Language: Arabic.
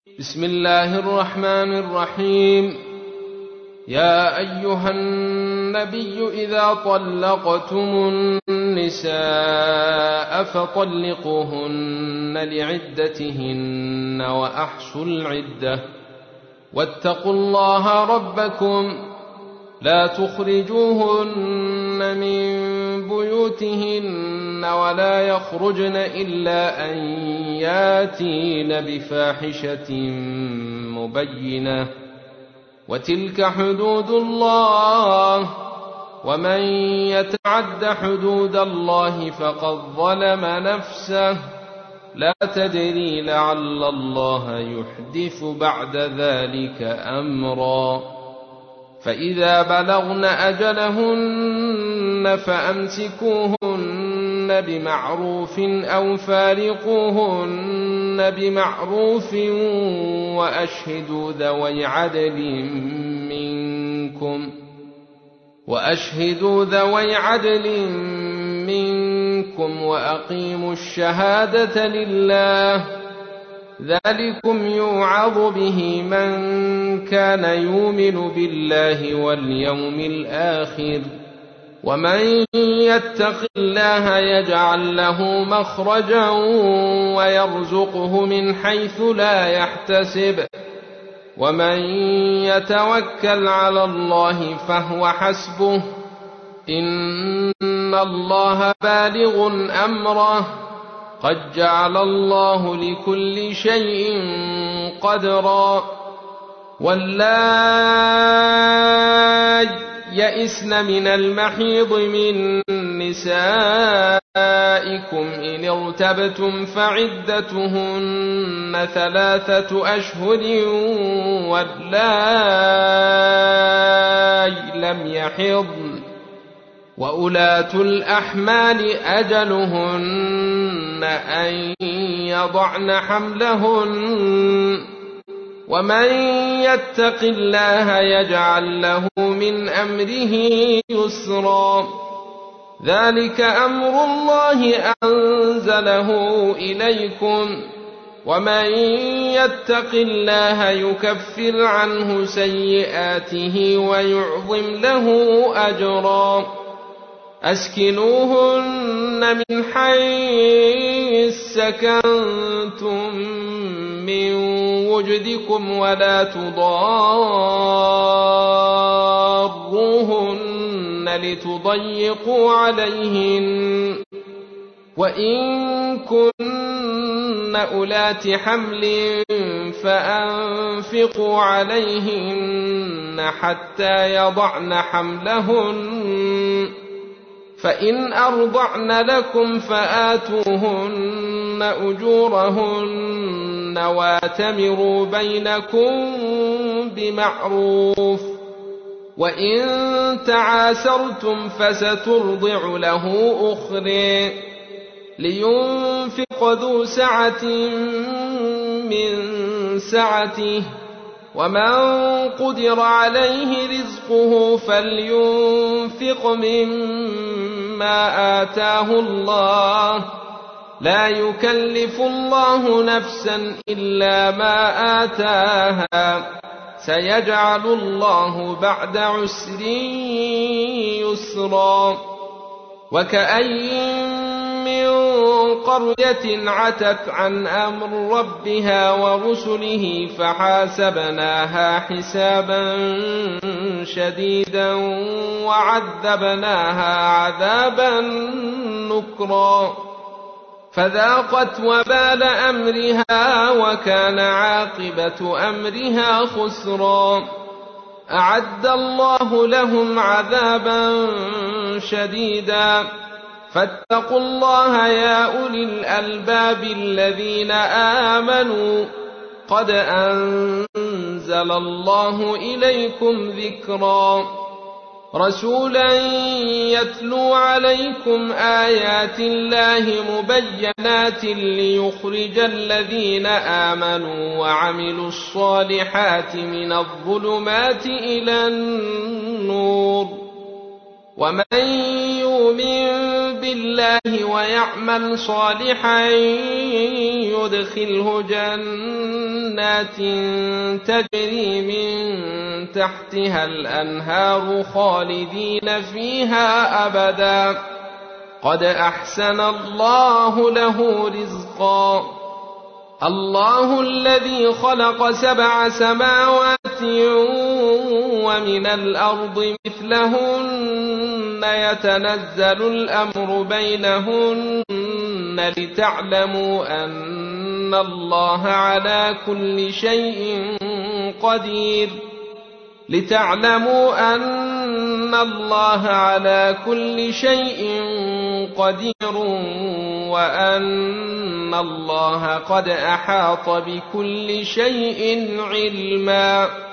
بسم الله الرحمن الرحيم. يا أيها النبي إذا طلقتم النساء فطلقوهن لعدتهن وأحصوا العدة واتقوا الله ربكم لا تخرجوهن من بيوتهن ولا يخرجن إلا أن ياتين بفاحشة مبينة وتلك حدود الله ومن يتعد حدود الله فقد ظلم نفسه لا تدري لعل الله يحدث بعد ذلك أمرا. فإذا بلغن أجلهن فأمسكوهن بمعروف أو فارقوهن بمعروف وأشهدوا ذوي عدل منكم وأقيموا الشهادة لله ذلكم يوعظ به من كان يؤمن بالله واليوم الآخر ومن يتق الله يجعل له مخرجا ويرزقه من حيث لا يحتسب ومن يتوكل على الله فهو حسبه إن الله بالغ أمره قد جعل الله لكل شيء قدرا. واللائي يئسن من المحيض من نسائكم إن ارتبتم فعدتهن 3 أشهر واللائي لم يحضن وأولاة الأحمال أجلهن أن يضعن حملهن ومن يتق الله يجعل له من أمره يسرا. ذلك أمر الله أنزله إليكم ومن يتق الله يكفر عنه سيئاته ويعظم له أجرا. أسكنوهن من حيث سكنتم من وجدكم ولا تضاروهن لتضيقوا عليهن وإن كن أولات حمل فأنفقوا عليهن حتى يضعن حملهن فإن أرضعن لكم فآتوهن أجورهن واتمروا بينكم بمعروف وإن تعاسرتم فسترضع له أخرى لينفق ذو سعة من سعته ومن قدر عليه رزقه فلينفق مما آتاه الله لا يكلف الله نفسا إلا ما آتاها سيجعل الله بعد عسر يسرا. وكأين من قرية عتت عن أمر ربها ورسله فحاسبناها حسابا شديدا وعذبناها عذابا نكرا فذاقت وبال أمرها وكان عاقبة أمرها خسرا. أعد الله لهم عذابا شديدا فاتقوا الله يا أولي الألباب الذين آمنوا قد أنزل الله إليكم ذكرا رسولا يتلو عليكم آيات الله مبينات ليخرج الذين آمنوا وعملوا الصالحات من الظلمات إلى النور ومن يؤمن الله ويعمل صالحا يدخله جنات تجري من تحتها الأنهار خالدين فيها أبدا قد أحسن الله له رزقا. الله الذي خلق 7 سماوات ومن الأرض مثلهن يتنزل الأمر بينهن لتعلموا أن الله على كل شيء قدير وأن الله قد أحاط بكل شيء علما.